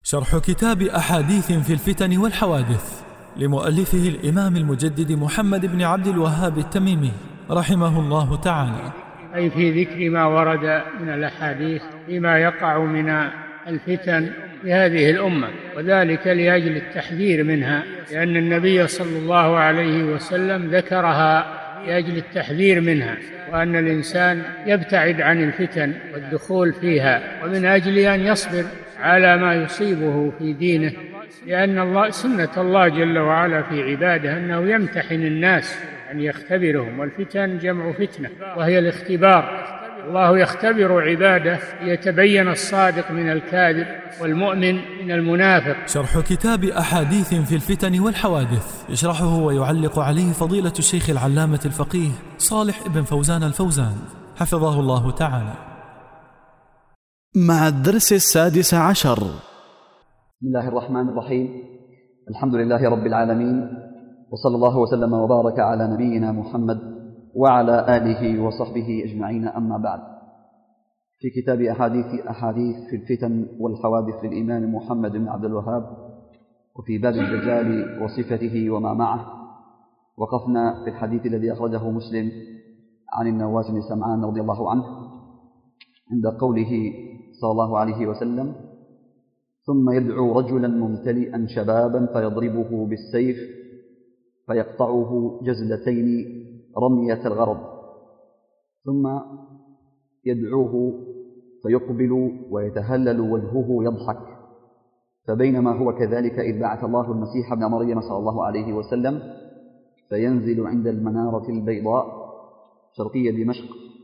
شرح كتاب أحاديث في الفتن والحوادث لمؤلفه الإمام المجدد محمد بن عبد الوهاب التميمي رحمه الله تعالى. أي في ذكر ما ورد من الأحاديث فيما يقع من الفتن في هذه الأمة، وذلك لأجل التحذير منها، لأن النبي صلى الله عليه وسلم ذكرها لأجل التحذير منها، وأن الإنسان يبتعد عن الفتن والدخول فيها، ومن أجل أن يصبر على ما يصيبه في دينه، لأن سنة الله جل وعلا في عباده أنه يمتحن الناس أن يختبرهم، والفتن جمع فتنة وهي الاختبار. الله يختبر عباده ليتبين الصادق من الكاذب والمؤمن من المنافق. شرح كتاب أحاديث في الفتن والحوادث يشرحه ويعلق عليه فضيلة الشيخ العلامة الفقيه صالح بن فوزان الفوزان حفظه الله تعالى. مع الدرس 16. بسم الله الرحمن الرحيم. الحمد لله رب العالمين، وصلى الله وسلم وبارك على نبينا محمد وعلى آله وصحبه أجمعين، أما بعد. في كتاب أحاديث في الفتن والحوادث للإمام محمد بن عبد الوهاب، وفي باب الدجال وصفته وما معه، وقفنا في الحديث الذي أخرجه مسلم عن النواس بن سمعان رضي الله عنه عند قوله صلى الله عليه وسلم: ثم يدعو رجلا ممتلئا شبابا فيضربه بالسيف فيقطعه جزلتين رمية الغرض، ثم يدعوه فيقبل ويتهلل وجهه يضحك، فبينما هو كذلك إذ بعث الله المسيح ابن مريم صلى الله عليه وسلم فينزل عند المنارة البيضاء شرقية دمشق.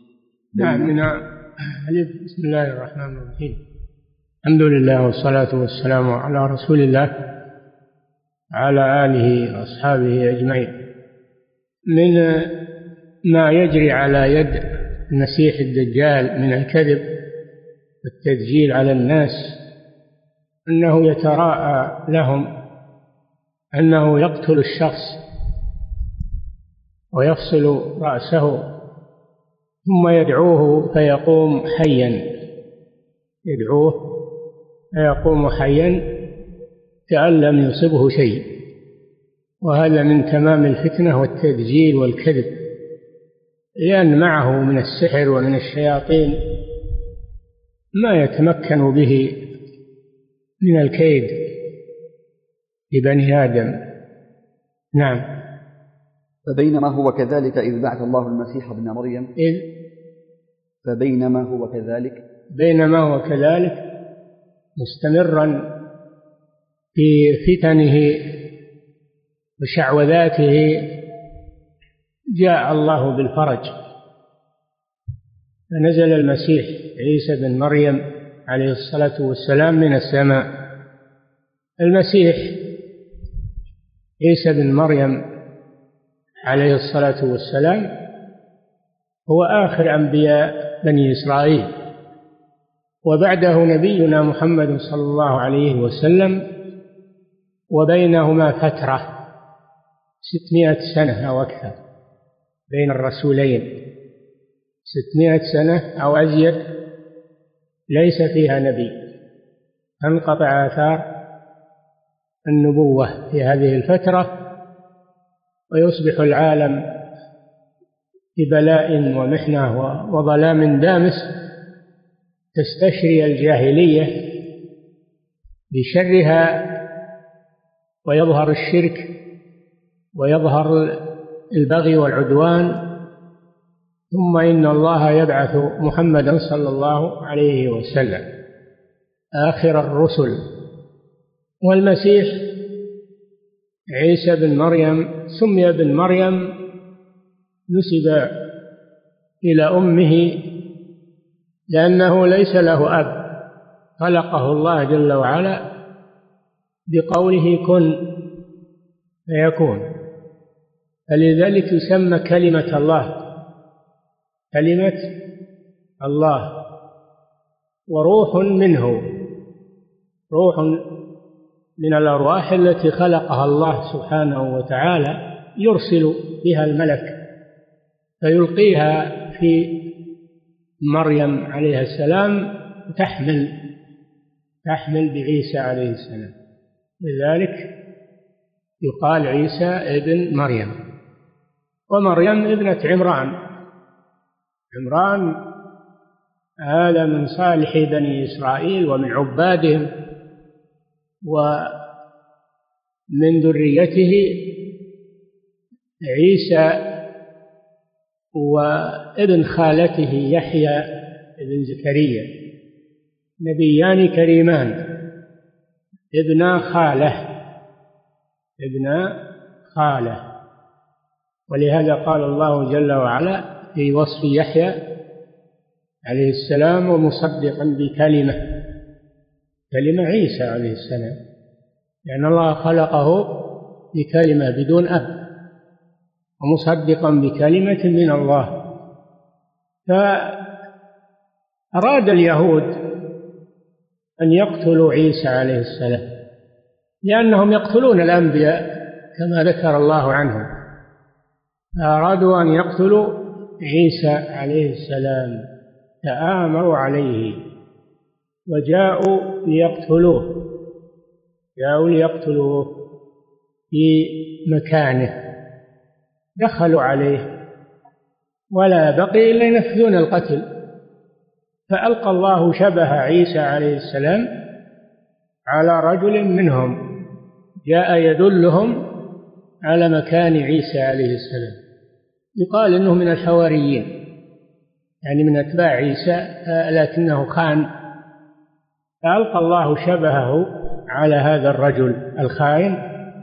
بسم الله الرحمن الرحيم. الحمد لله والصلاة والسلام على رسول الله على آله وأصحابه أجمعين. من ما يجري على يد المسيح الدجال من الكذب والتدجيل على الناس أنه يتراءى لهم أنه يقتل الشخص ويفصل رأسه ثم يدعوه فيقوم حيا، يدعوه فيقوم حيا كأن لم يصبه شيء، وهذا من تمام الفتنة والتدجيل والكذب، لأن معه من السحر ومن الشياطين ما يتمكن به من الكيد لبني آدم. نعم. فبينما هو كذلك إذ بعث الله المسيح ابن مريم بينما هو كذلك مستمرا في فتنه وشعوذاته جاء الله بالفرج، فنزل المسيح عيسى بن مريم عليه الصلاة والسلام من السماء. المسيح عيسى بن مريم عليه الصلاة والسلام هو آخر أنبياء بني إسرائيل، وبعده نبينا محمد صلى الله عليه وسلم، وبينهما فترة 600 سنة أو أكثر بين الرسولين، 600 سنة أو أزيد ليس فيها نبي، تنقطع آثار النبوة في هذه الفترة، ويصبح العالم في بلاء ومحنة وظلام دامس، تستشري الجاهلية بشرها، ويظهر الشرك ويظهر البغي والعدوان، ثم إن الله يبعث محمدا صلى الله عليه وسلم آخر الرسل. والمسيح عيسى بن مريم سمي بن مريم، نسب إلى أمه لأنه ليس له أب، خلقه الله جل وعلا بقوله كن فيكون، فلذلك يسمى كلمة الله، وروح منه، روح من الأرواح التي خلقها الله سبحانه وتعالى، يرسل بها الملك فيلقيها في مريم عليه السلام، تحمل تحمل بعيسى عليه السلام، لذلك يقال عيسى ابن مريم. ومريم ابنة عمران. عمران هذا من صالح بني إسرائيل ومن عبادهم، ومن ذريته عيسى وابن خالته يحيى ابن زكريا، نبيان كريمان ابن خالة. ولهذا قال الله جل وعلا في وصف يحيى عليه السلام: ومصدقا بكلمة عيسى عليه السلام، لأن الله خلقه بكلمة بدون أب، ومصدقا بكلمة من الله. فأراد اليهود أن يقتلوا عيسى عليه السلام، لأنهم يقتلون الأنبياء كما ذكر الله عنهم، فأرادوا أن يقتلوا عيسى عليه السلام، تآمروا عليه وجاءوا ليقتلوه في مكانه. دخلوا عليه ولا بقي إلا ينفذون القتل، فألقى الله شبه عيسى عليه السلام على رجل منهم جاء يدلهم على مكان عيسى عليه السلام، يقال إنه من الحواريين، يعني من أتباع عيسى، لكنه خان، فألقى الله شبهه على هذا الرجل الخائن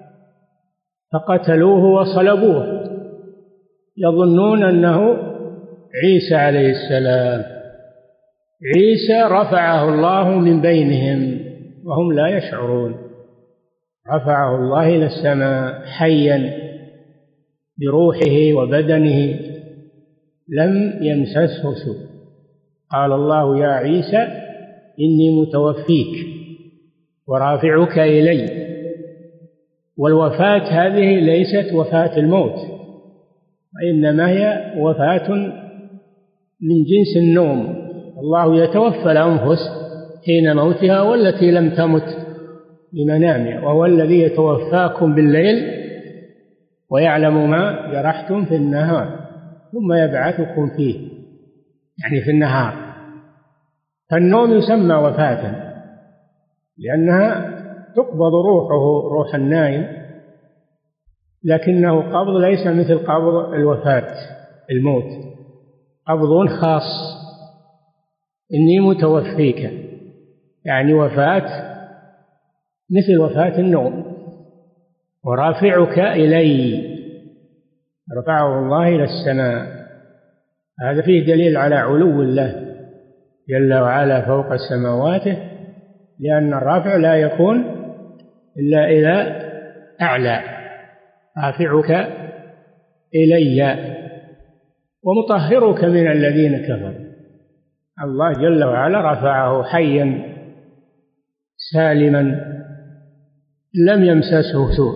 فقتلوه وصلبوه، يظنون أنه عيسى عليه السلام. عيسى رفعه الله من بينهم وهم لا يشعرون، رفعه الله إلى السماء حيا بروحه وبدنه لم يمسسه سوء. قال الله: يا عيسى إني متوفيك ورافعك إلي. والوفاة هذه ليست وفاة الموت، وإنما هي وفاة من جنس النوم. الله يتوفى الأنفس حين موتها والتي لم تمت بمنامها، وهو الذي يتوفاكم بالليل ويعلم ما جرحتم في النهار ثم يبعثكم فيه، يعني في النهار. فالنوم يسمى وفاة لأنها تقبض روحه روح النائم، لكنه قبض ليس مثل قبض الوفاة الموت، قبض خاص. إني متوفيك يعني وفاة مثل وفاة النوم، ورافعك إلي، رفعه الله إلى السماء. هذا فيه دليل على علو الله جل وعلا فوق سماواته، لأن الرافع لا يكون إلا إلى أعلى. رافعك إلي ومطهرك من الذين كفروا. الله جل وعلا رفعه حيا سالما لم يمسسه سوء،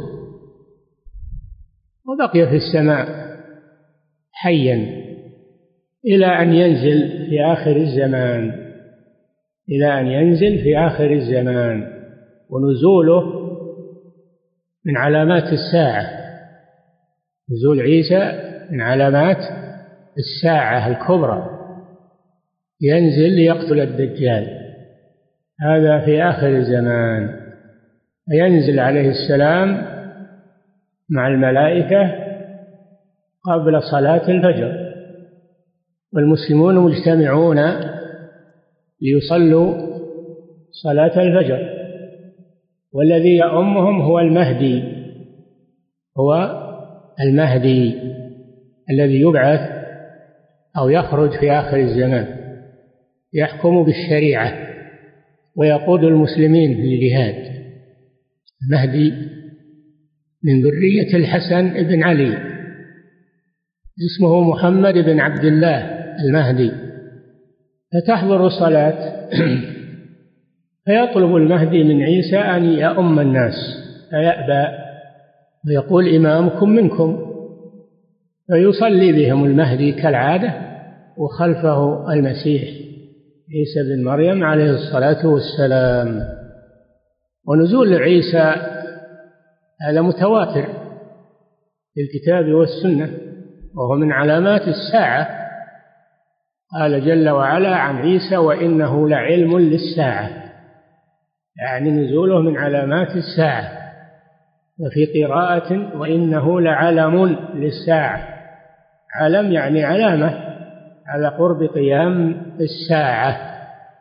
وبقي في السماء حيا إلى أن ينزل في آخر الزمان، إلى أن ينزل في آخر الزمان. ونزوله من علامات الساعة، نزول عيسى من علامات الساعة الكبرى، ينزل ليقتل الدجال، هذا في آخر الزمان. ينزل عليه السلام مع الملائكة قبل صلاة الفجر، والمسلمون مجتمعون ليصلوا صلاة الفجر، والذي يؤمهم هو المهدي الذي يبعث أو يخرج في آخر الزمان، يحكم بالشريعة ويقود المسلمين في الجهاد. المهدي من ذرية الحسن بن علي، اسمه محمد بن عبد الله المهدي. فتحضر الصلاة فيطلب المهدي من عيسى أن يؤم الناس، فيأبى ويقول: إمامكم منكم. فيصلي بهم المهدي كالعادة، وخلفه المسيح عيسى بن مريم عليه الصلاة والسلام. ونزول عيسى هذا متواتر في الكتاب والسنة، وهو من علامات الساعة. قال جل وعلا عن عيسى وإنه لعلم للساعة، يعني نزوله من علامات الساعة. وفي قراءة وإنه لعلم للساعة، علم يعني علامة على قرب قيام الساعة،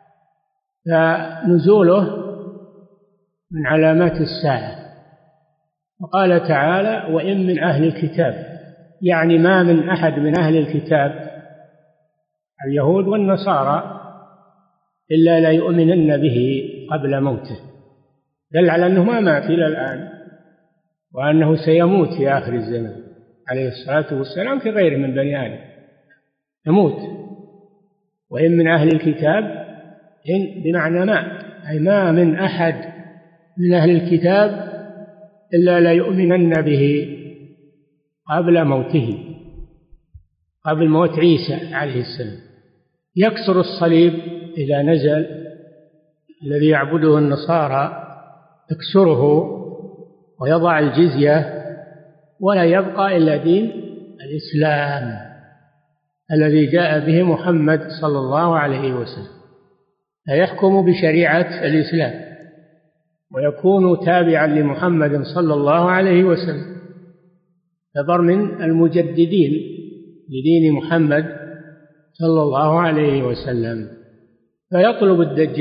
فنزوله من علامات الساعة. وقال تعالى وإن من أهل الكتاب، يعني ما من أحد من أهل الكتاب اليهود والنصارى إلا لا يؤمنن به قبل موته، دل على أنه ما مات إلى الآن، وأنه سيموت في آخر الزمان عليه الصلاة والسلام كغيره من بني آدم يموت. وإن من أهل الكتاب إن بمعنى ما، أي ما من أحد من أهل الكتاب إلا لا يؤمنن به قبل موته، قبل موت عيسى عليه السلام. يكسر الصليب إذا نزل الذي يعبده النصارى، يكسره ويضع الجزية، ولا يبقى إلا دين الإسلام الذي جاء به محمد صلى الله عليه وسلم، فيحكم بشريعة الإسلام ويكون تابعا لمحمد صلى الله عليه وسلم، يعتبر من المجددين لدين محمد صلى الله عليه وسلم. فيطلب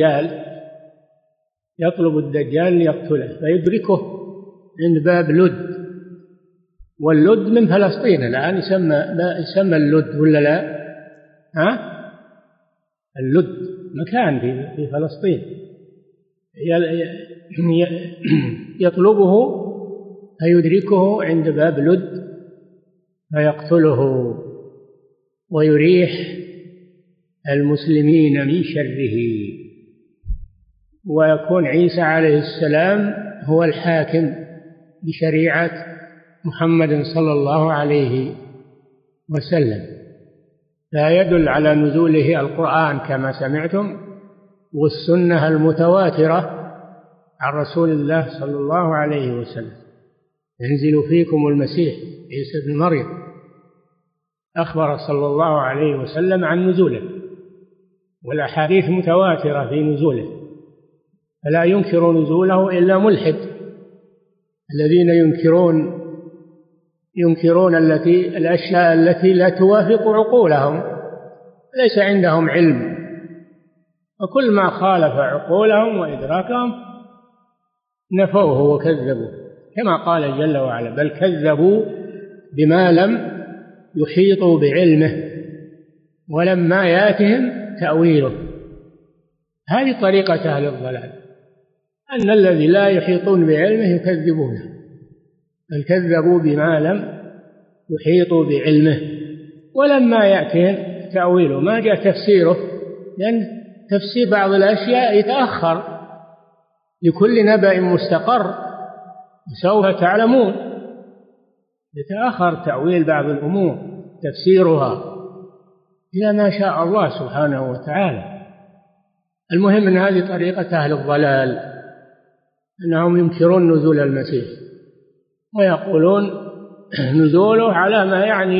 الدجال ليقتله، فيدركه عند باب لد، واللد من فلسطين الآن يسمى اللد ولا لا؟ اللد مكان في فلسطين، يطلبه فيدركه عند باب لد فيقتله ويريح المسلمين من شره، ويكون عيسى عليه السلام هو الحاكم بشريعة محمد صلى الله عليه وسلم. فيدل على نزوله القرآن كما سمعتم، والسنة المتواترة عن رسول الله صلى الله عليه وسلم. ينزل فيكم المسيح عيسى بن مريم، أخبر صلى الله عليه وسلم عن نزوله، والأحاديث متواترة في نزوله، فلا ينكر نزوله إلا ملحد. الذين ينكرون الأشياء التي لا توافق عقولهم، ليس عندهم علم، وكل ما خالف عقولهم وإدراكهم نفوه وكذبوا، كما قال جل وعلا بل كذبوا بما لم يحيطوا بعلمه ولما ياتهم تأويله. هذه طريقة أهل الضلال، أن الذي لا يحيطون بعلمه يكذبونه، بل كذبوا بما لم يحيطوا بعلمه ولما يأتهم تأويله، ما جاء تفسيره، لأن تفسير بعض الأشياء يتأخر، لكل نبأ مستقر وسوف تعلمون. يتأخر تأويل بعض الأمور تفسيرها إلى ما شاء الله سبحانه وتعالى. المهم أن هذه طريقة أهل الضلال، أنهم ينكرون نزول المسيح ويقولون نزوله على ما يعني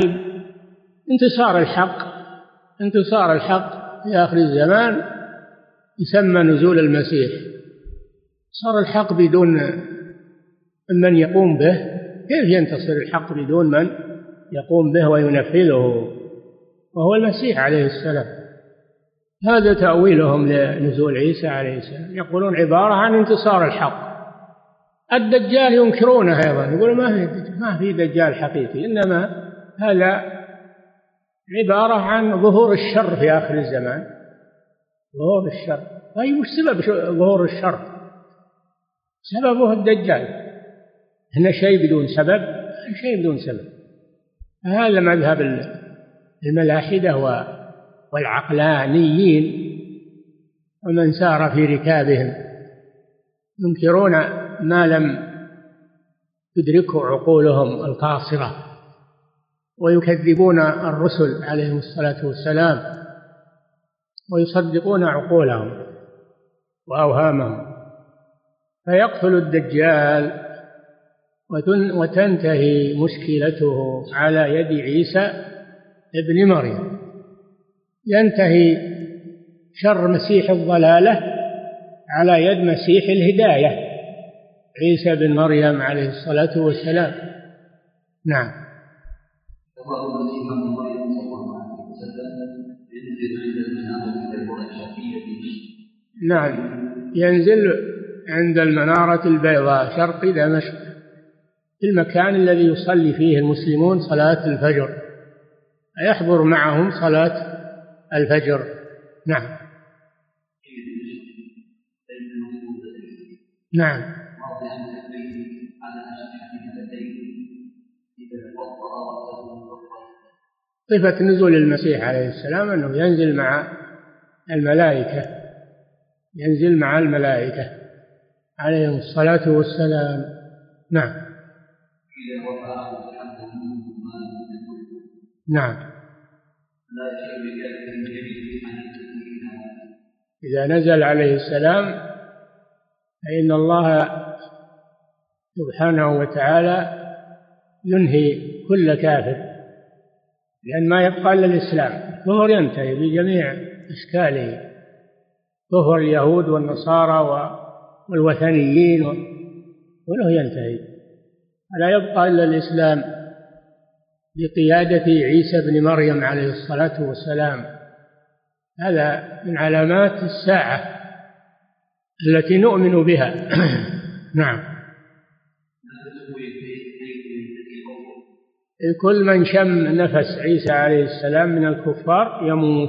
انتصار الحق في آخر الزمان يسمى نزول المسيح. صار الحق بدون من يقوم به، كيف ينتصر الحق بدون من يقوم به وينفذه، وهو المسيح عليه السلام. هذا تأويلهم لنزول عيسى عليه السلام، يقولون عبارة عن انتصار الحق. الدجال ينكرونه أيضا، يقولون ما في دجال حقيقي، إنما هذا عبارة عن ظهور الشر في آخر الزمان، ظهور الشر. طيب وش سبب ظهور الشر؟ سببه الدجال، هنا شيء بدون سبب، شيء بدون سبب. هذا مذهب الملاحدة والعقلانيين ومن سار في ركابهم، ينكرون ما لم تدركه عقولهم القاصرة، ويكذبون الرسل عليهم الصلاة والسلام، ويصدقون عقولهم وأوهامهم. فيقتل الدجال وتنتهي مشكلته على يد عيسى ابن مريم. ينتهي شر مسيح الضلالة على يد مسيح الهداية عيسى بن مريم عليه الصلاة والسلام. نعم. نعم، ينزل عند المنارة البيضاء شرق دمشق في المكان الذي يصلي فيه المسلمون صلاة الفجر، يحضر معهم صلاة الفجر. نعم. نعم. صفة نزول المسيح عليه السلام أنه ينزل مع الملائكة عليهم الصلاة والسلام. نعم. نعم. إذا نزل عليه السلام فإن الله سبحانه وتعالى ينهي كل كافر، لأن ما يبقى إلا الإسلام. الكفر ينتهي بجميع أشكاله، كفر اليهود والنصارى والوثنيين كله ينتهي، لا يبقى إلا الإسلام بقيادة عيسى بن مريم عليه الصلاة والسلام. هذا من علامات الساعة التي نؤمن بها. نعم. كل من شم نفس عيسى عليه السلام من الكفار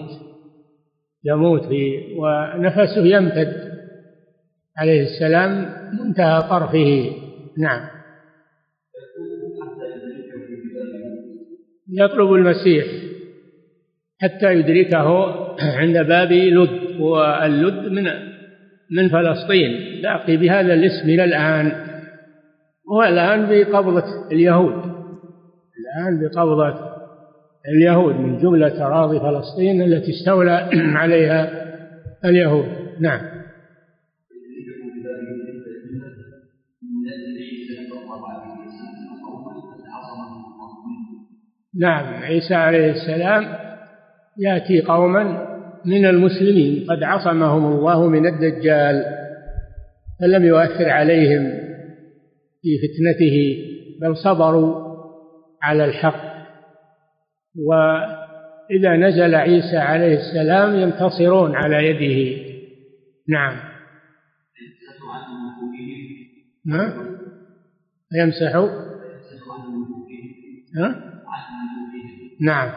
يموت ونفسه يمتد عليه السلام منتهى طرفه. نعم. يطلب المسيح حتى يدركه عند باب لد، واللد من فلسطين، باقي بهذا الاسم إلى الآن، والآن بقبضة اليهود من جملة أراضي فلسطين التي استولى عليها اليهود. نعم. نعم، عيسى عليه السلام يأتي قوما من المسلمين قد عصمهم الله من الدجال، فلم يؤثر عليهم في فتنته، بل صبروا على الحق. وإذا نزل عيسى عليه السلام ينتصرون على يده. نعم. يمسح. نعم.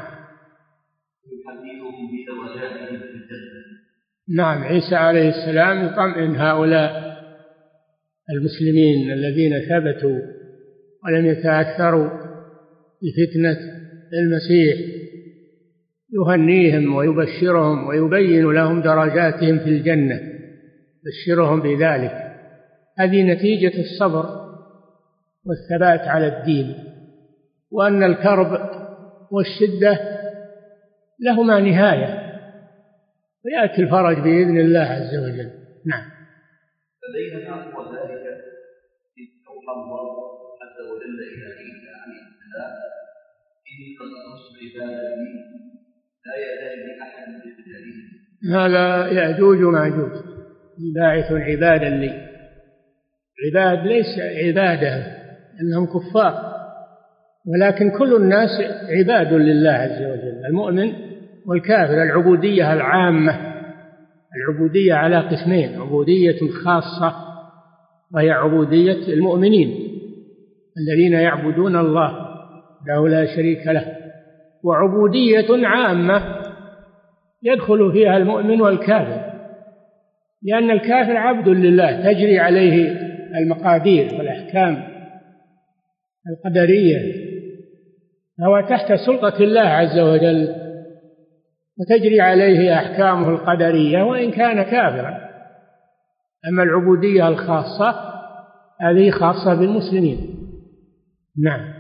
نعم، عيسى عليه السلام يطمئن هؤلاء المسلمين الذين ثبتوا ولم يتأثروا بفتنة المسيح، يهنيهم ويبشرهم ويبين لهم درجاتهم في الجنة، بشرهم بذلك. هذه نتيجة الصبر والثبات على الدين، وأن الكرب والشدة لهما نهاية، ويأتي الفرج بإذن الله عز وجل. نعم. فبينما هو ذلك إذ أوحى الله عز وجل إلى عيسى عليه السلام: إني قد أرسل عبادي لا يزال أحد بقتالهم. هذا يأجوج وماجوج باعث عبادا لي. عباد ليس عبادة أنهم كفار، ولكن كل الناس عباد لله عز وجل، المؤمن والكافر. العبودية العامة، العبودية على قسمين: عبودية خاصة وهي عبودية المؤمنين الذين يعبدون الله له لا شريك له، وعبودية عامة يدخل فيها المؤمن والكافر، لأن الكافر عبد لله تجري عليه المقادير والأحكام القدرية، فهو تحت سلطة الله عز وجل وتجري عليه أحكامه القدرية وإن كان كافرا. أما العبودية الخاصة هذه خاصة بالمسلمين. نعم.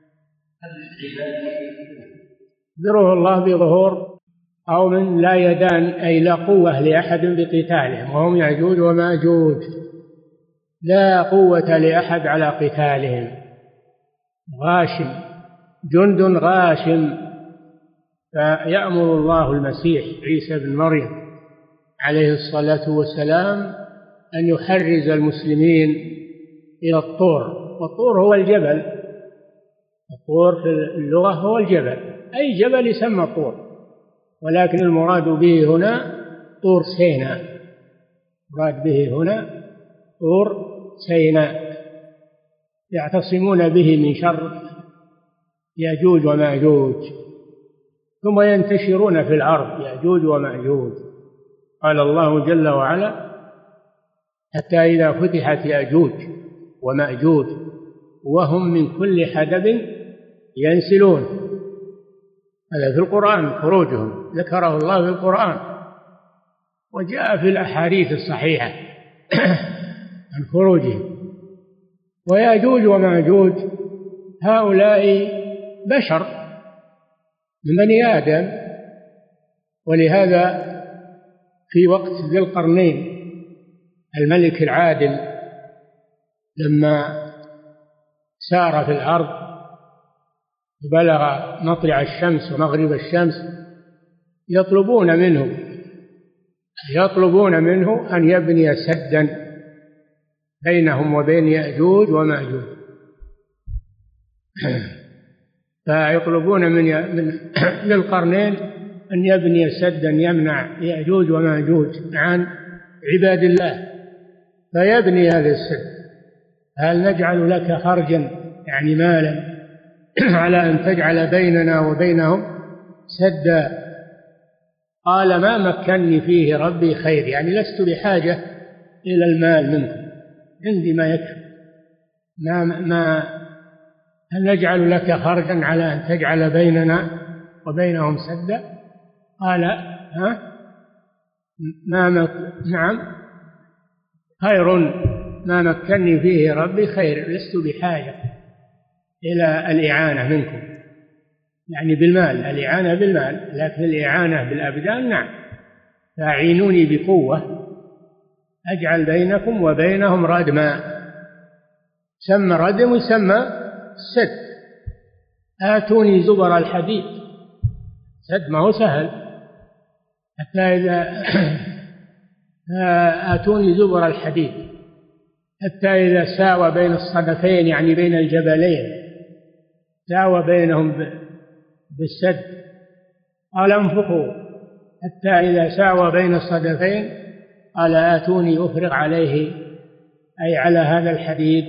ذره الله بظهور قوم لا يدان أي لا قوة لأحد بقتالهم، وهم يأجوج وماجوج. لا قوة لأحد على قتالهم. غاشم، جند غاشم. فيأمر الله المسيح عيسى بن مريم عليه الصلاة والسلام أن يحرز المسلمين إلى الطور. والطور هو الجبل. الطور في اللغة هو الجبل، أي جبل يسمى طور، ولكن المراد به هنا طور سيناء. المراد به هنا طور سيناء يعتصمون به من شر يأجوج ومأجوج، ثم ينتشرون في الأرض يأجوج ومأجوج. قال الله جل وعلا: حتى إذا فتحت يأجوج ومأجوج وهم من كل حدب ينسلون. هذا في القرآن، خروجهم ذكره الله في القرآن، وجاء في الأحاديث الصحيحة عن خروجهم. ويأجوج ومأجوج هؤلاء بشر من بني آدم، ولهذا في وقت ذي القرنين الملك العادل لما سار في الأرض بلغ مطلع الشمس ومغرب الشمس يطلبون منه أن يبني سدا بينهم وبين يأجوج ومأجوج. فيطلبون من للقرنين أن يبني سدا يمنع يأجوج ومأجوج عن عباد الله، فيبني هذا السد. هل نجعل لك خرجا، يعني مالا، على أن تجعل بيننا وبينهم سدا؟ قال: ما مكنني فيه ربي خير، يعني لست بحاجة إلى المال منكم، عندي ما يكفي. هل نجعل لك خرجا على أن تجعل بيننا وبينهم سدا؟ قال: نعم، خير ما مكنني فيه ربي خير، لست بحاجة إلى الإعانة منكم، يعني بالمال، الإعانة بالمال، لكن الإعانة بالأبدان نعم. فأعينوني بقوة أجعل بينكم وبينهم ردما. سمى ردم ويسمى السد. آتوني زبر الحديد، سد ما هو سهل، حتى إذا آتوني زبر الحديد حتى إذا ساوى بين الصدفين، يعني بين الجبلين، ساوى بينهم بالسد. قال: انفخوا حتى إذا ساوى بين الصدفين. قال: آتوني أفرغ عليه، أي على هذا الحديد،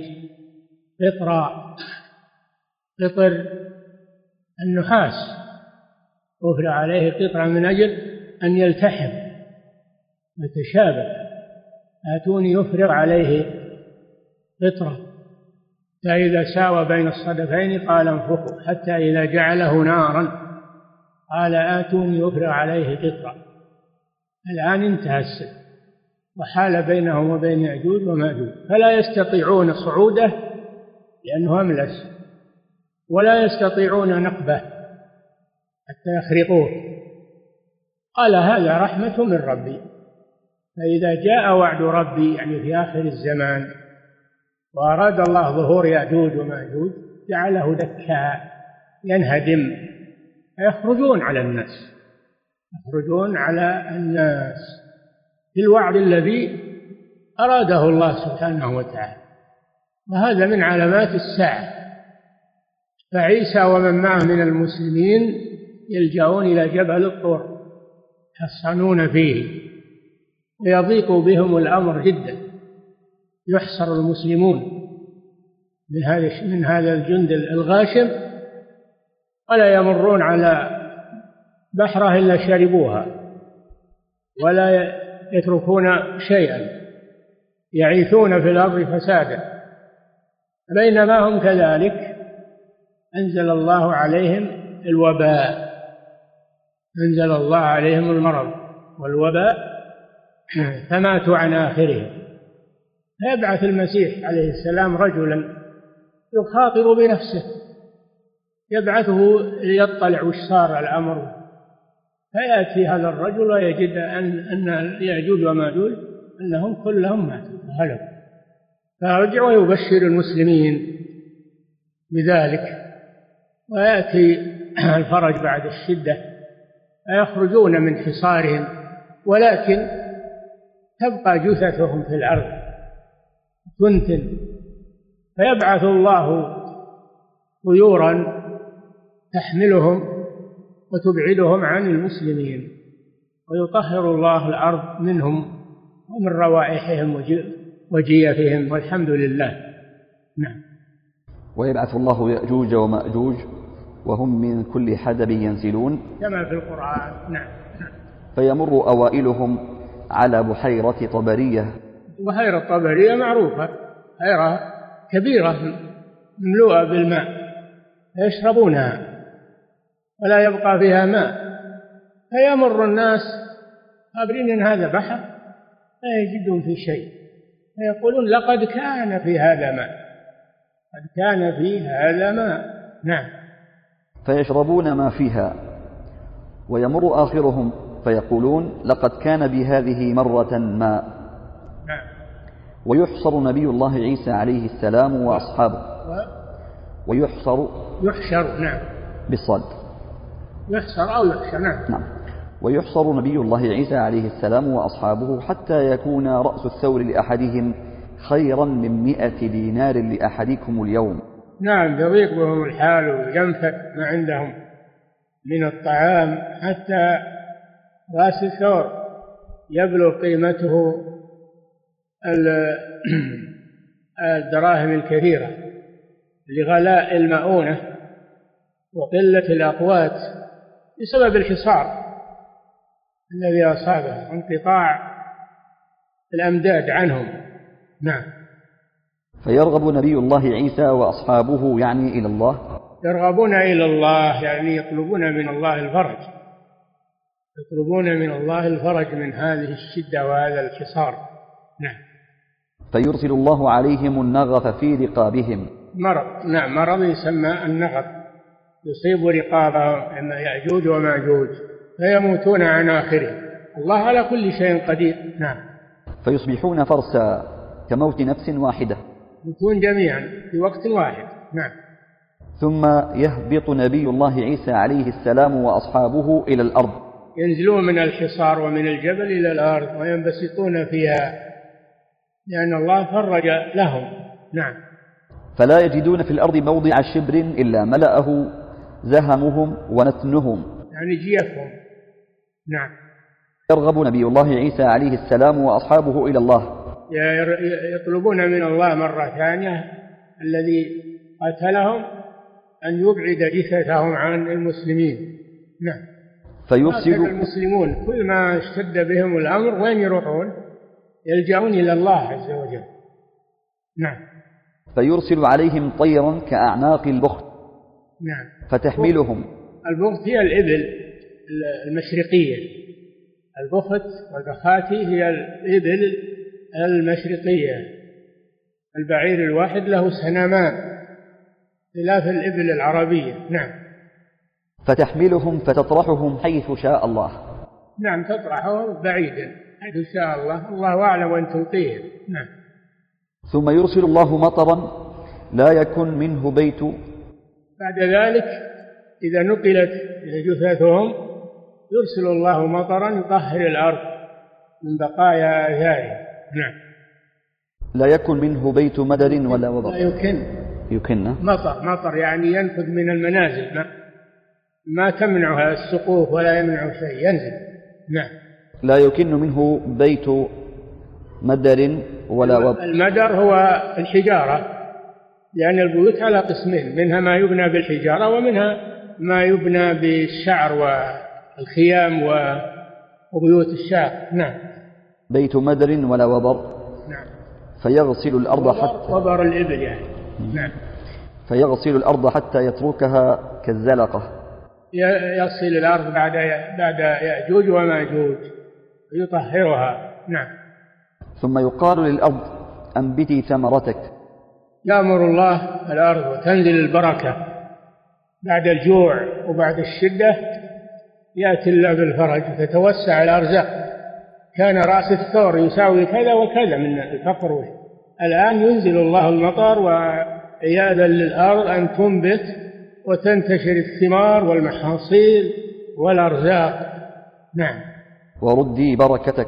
قطر النحاس، أفرغ عليه قطرة من أجل أن يلتحم يتشابه. آتوني أفرغ عليه قطرة فإذا ساوى بين الصدفين. قال: انفخوا حتى إذا جعله نارا. قال: آتوني أفرغ عليه قطرة. الآن انتهى السد وحال بينهم وبين يأجوج ومأجوج، فلا يستطيعون صعوده لأنه أملس، ولا يستطيعون نقبه حتى يخرقوه. قال: هذا رحمة من ربي، فإذا جاء وعد ربي، يعني في آخر الزمان، وأراد الله ظهور يأجوج ومأجوج، جعله دكا ينهدم، فيخرجون على الناس، في الوعد الذي أراده الله سبحانه وتعالى. وهذا من علامات الساعة. فعيسى ومن معه من المسلمين يلجؤون إلى جبل الطور يحصنون فيه، ويضيق بهم الأمر جدا، يحصر المسلمون من هذا الجند الغاشم، ولا يمرون على بحرة إلا شربوها، ولا يتركون شيئا، يعيثون في الأرض فسادا. بينما هم كذلك أنزل الله عليهم الوباء، أنزل الله عليهم المرض والوباء، فماتوا عن آخرهم. فيبعث المسيح عليه السلام رجلا يخاطر بنفسه، يبعثه ليطلع وش صار الأمر، فيأتي هذا الرجل ويجد أن يأجوج وماجوج أنهم كلهم ماتوا وهلكوا، فيرجع ويبشر المسلمين بذلك، ويأتي الفرج بعد الشدة، فيخرجون من حصارهم، ولكن تبقى جثثهم في الأرض تنتن، فيبعث الله طيورا تحملهم وتبعدهم عن المسلمين، ويطهر الله الأرض منهم ومن روائحهم وجيفهم، والحمد لله. نعم. ويبعث الله يأجوج ومأجوج وهم من كل حدب ينسلون كما في القرآن. نعم. فيمر أوائلهم على بحيرة طبرية. بحيرة طبرية معروفة، بحيرة كبيرة مملوءة بالماء فيشربونها ولا يبقى فيها ماء، فيمر الناس خابرين ان هذا بحر لا يجدون فيه شيء، فيقولون لقد كان في هذا ماء، قد كان في هذا ماء. نعم. فيشربون ما فيها، ويمر آخرهم فيقولون لقد كان بهذه مرة ماء. نعم. ويحصر نبي الله عيسى عليه السلام وأصحابه. يحشر. نعم. بالصاد. يحصر أو يحشر. نعم. ويحصر نبي الله عيسى عليه السلام وأصحابه حتى يكون رأس الثور لأحدهم خيرا من 100 دينار لأحدكم اليوم. نعم. يضيق بهم الحال وينفد ما عندهم من الطعام، حتى رأس الثور يبلغ قيمته الدراهم الكثيرة لغلاء المؤونة وقلة الأقوات بسبب الحصار الذي أصابه، انقطاع الأمداد عنهم. نعم. فيرغب نبي الله عيسى وأصحابه يعني إلى الله، يرغبون إلى الله يعني يطلبون من الله الفرج، يطلبون من الله الفرج من هذه الشدة وهذا الحصار. نعم. فيرسل الله عليهم النغف في رقابهم. مرض. نعم. مرض يسمى النغف يصيب رقابهم يأجوج ومأجوج فيموتون عن آخرهم. الله على كل شيء قدير. نعم. فيصبحون فرسا كموت نفس واحدة، يموتون جميعا في وقت واحد. نعم. ثم يهبط نبي الله عيسى عليه السلام وأصحابه إلى الأرض، ينزلون من الحصار ومن الجبل إلى الأرض وينبسطون فيها لأن الله فرج لهم. نعم. فلا يجدون في الأرض موضع شبر إلا ملأه زهمهم ونتنهم، يعني جيفهم. نعم. يرغب نبي الله عيسى عليه السلام وأصحابه إلى الله، يطلبون من الله مرة ثانية الذي قتلهم أن يبعد جثثهم عن المسلمين. نعم. فيرسل المسلمون كل ما اشتد بهم الأمر وين يروحون؟ يلجأون إلى الله عز وجل. نعم. فيرسل عليهم طيرا كأعناق البخت. نعم. فتحملهم. البخت هي الإبل المشرقية، البخت والبخاتي هي الإبل المشرقية، البعير الواحد له سنامان خلاف الإبل العربية. نعم. فتحملهم فتطرحهم حيث شاء الله. نعم. تطرحهم بعيدا حيث شاء الله، الله أعلم وأن تلقيهم. نعم. ثم يرسل الله مطرا لا يكن منه بيت. بعد ذلك إذا نقلت جثثهم يرسل الله مطرا يطهر الأرض من بقايا آثاره. نعم. لا يكن منه بيت مدر ولا وضر. لا يكن مطر يعني ينفذ من المنازل، ما تمنعها السقوف ولا يمنع شيء، ينزل. نعم. لا يكن منه بيت مدر ولا وضر. المدر هو الحجارة، لأن البيوت على قسمين، منها ما يبنى بالحجارة ومنها ما يبنى بالشعر والخيام وبيوت الشعر. نعم. بيت مدر ولا وضر. نعم. فيغسل الأرض حتى وبر الإبل يعني. نعم. فيغسل الأرض حتى يتركها كالزلقة. يغسل الأرض بعد يأجوج وماجوج ويطهرها. نعم. ثم يقال للأرض أنبتي ثمرتك. يأمر الله الأرض وتنزل البركة بعد الجوع وبعد الشدة، يأتي الله بالفرج وتتوسع الأرزاق. كان رأس الثور يساوي كذا وكذا من الفقر الآن ينزل الله المطر ويأذن للأرض أن تنبت وتنتشر الثمار والمحاصيل والأرزاق. نعم. وردي بركتك.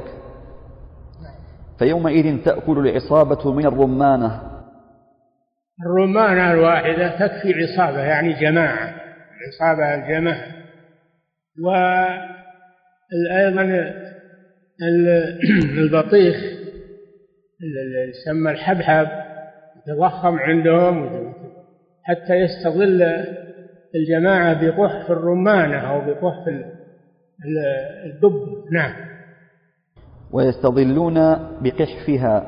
فيومئذ تأكل العصابة من الرمانة. الرمانة الواحدة تكفي عصابة، يعني جماعة، عصابة الجماعة. وأيضا البطيخ اللي يسمى الحبحب يتضخم عندهم حتى يستظل الجماعة بقحف الرمانة أو بقحف الدب. نعم. ويستظلون بقحفها.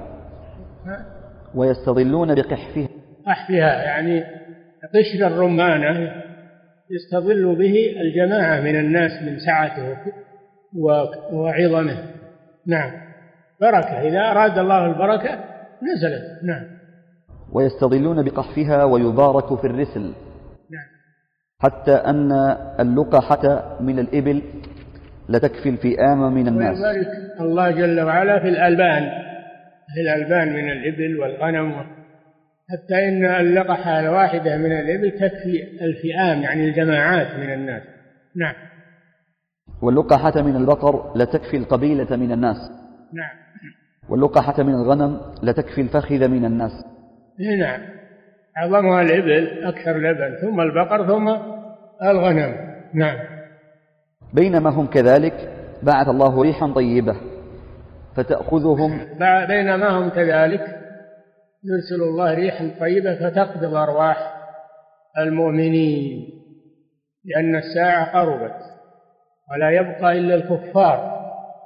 قحفها يعني قشر الرمانة يستظل به الجماعة من الناس من سعته وعظمه. نعم. بركة، إذا أراد الله البركة نزلت. نعم. ويستظلون بقحفها ويبارك في الرسل. نعم. حتى أن اللقحة من الإبل لتكفي الفئام من الناس. ويبارك الله جل وعلا في الألبان من الإبل والغنم، حتى إن اللقحة الواحدة من الإبل تكفي الفئام، يعني الجماعات من الناس. نعم. واللقحة من البقر لتكفي القبيلة من الناس. نعم. واللقحة من الغنم لتكفي الفخذ من الناس. نعم. أعظمها الإبل أكثر لبن، ثم البقر، ثم الغنم. نعم. بينما هم كذلك بعث الله ريحا طيبة فتأخذهم. بينما هم كذلك يرسل الله ريحا طيبة فتقبض أرواح المؤمنين، لأن الساعة قربت ولا يبقى إلا الكفار،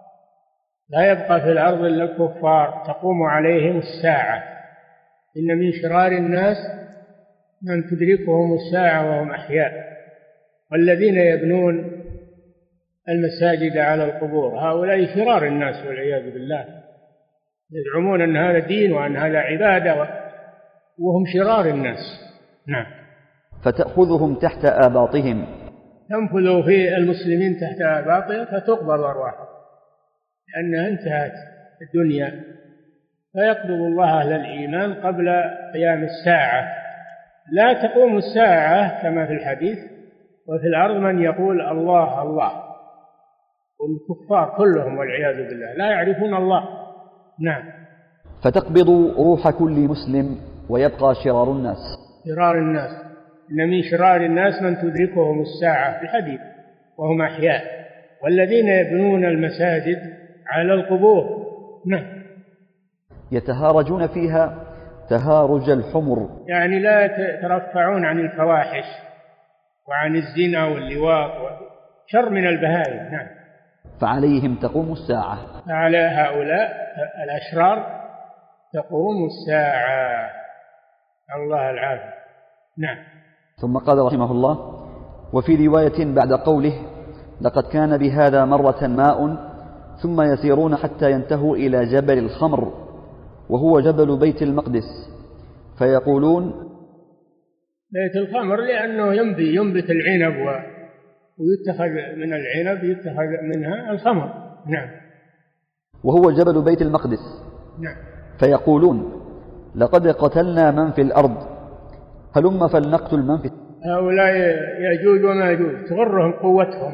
لا يبقى في الأرض إلا الكفار تقوم عليهم الساعة. إن من شرار الناس من تدركهم الساعة وهم أحياء، والذين يبنون المساجد على القبور، هؤلاء شرار الناس والعياذ بالله، يزعمون أن هذا دين وأن هذا عبادة وهم شرار الناس. نعم. فتأخذهم تحت آباطهم. تنفذ في المسلمين تحت آباطهم فتقبض أرواحهم، لأنها انتهت الدنيا، فيقبض الله أهل الإيمان قبل قيام الساعة. لا تقوم الساعة كما في الحديث وفي الأرض من يقول الله الله، والكفار كلهم والعياذ بالله لا يعرفون الله. نعم. فتقبض روح كل مسلم ويبقى شرار الناس. شرار الناس، إن من شرار الناس من تدركهم الساعة في الحديث وهم أحياء، والذين يبنون المساجد على القبور. نعم. يتهارجون فيها تهارج الحمر، يعني لا يترفعون عن الفواحش وعن الزنا واللواط وشر من البهائم. نعم. فعليهم تقوم الساعة. على هؤلاء الأشرار تقوم الساعة، الله العافية. نعم. ثم قال رحمه الله: وفي رواية بعد قوله: لقد كان بهذا مرة ماء ثم يسيرون حتى ينتهوا إلى جبل الخمر وهو جبل بيت المقدس فيقولون: بيت الخمر لأنه ينبت العنب ويتخذ من العنب يتخذ منها الخمر. نعم. وهو جبل بيت المقدس. نعم. فيقولون: لقد قتلنا من في الأرض هلم فلنقتل من في السماء. هؤلاء يأجوج وماجوج تغرهم قوتهم،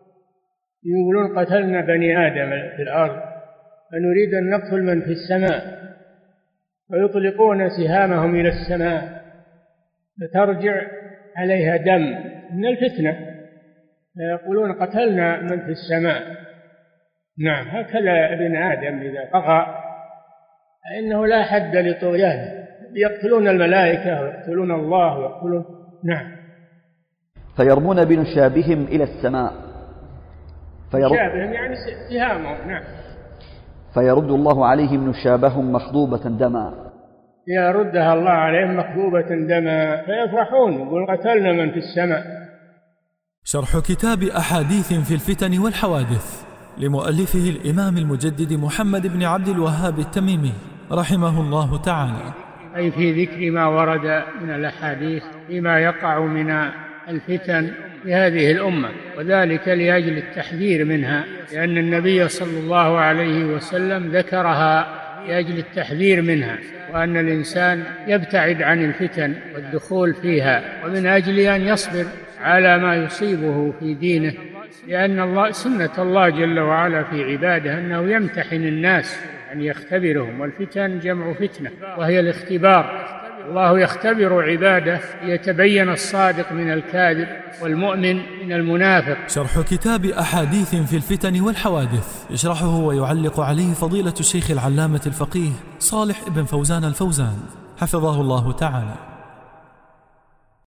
يقولون قتلنا بني آدم في الأرض فنريد أن نقتل من في السماء، ويطلقون سهامهم إلى السماء فترجع عليها دم من الفتنة، فيقولون قتلنا من في السماء. نعم. هكذا ابن آدم إذا طغى فإنه لا حد لطغيانه، يقتلون الملائكة ويقتلون الله ويقتلون. نعم. فيرمون بنشابهم إلى السماء. نشابهم يعني سهامهم. نعم. فيرد الله عليهم نشابهم مخضوبة دما. يردها الله عليهم مخضوبة دما فيفرحون، يقول قتلنا من في السماء. شرح كتاب أحاديث في الفتن والحوادث لمؤلفه الإمام المجدد محمد بن عبد الوهاب التميمي رحمه الله تعالى. أي في ذكر ما ورد من الأحاديث فيما يقع من الفتن في هذه الأمة، وذلك لأجل التحذير منها، لأن النبي صلى الله عليه وسلم ذكرها لأجل التحذير منها، وأن الإنسان يبتعد عن الفتن والدخول فيها، ومن أجل أن يصبر على ما يصيبه في دينه، لأن سنة الله جل وعلا في عباده أنه يمتحن الناس، أن يختبرهم، والفتن جمع فتنة وهي الاختبار. الله يختبر عباده ليتبين الصادق من الكاذب والمؤمن من المنافق. شرح كتاب أحاديث في الفتن والحوادث، يشرحه ويعلق عليه فضيلة الشيخ العلامة الفقيه صالح بن فوزان الفوزان حفظه الله تعالى.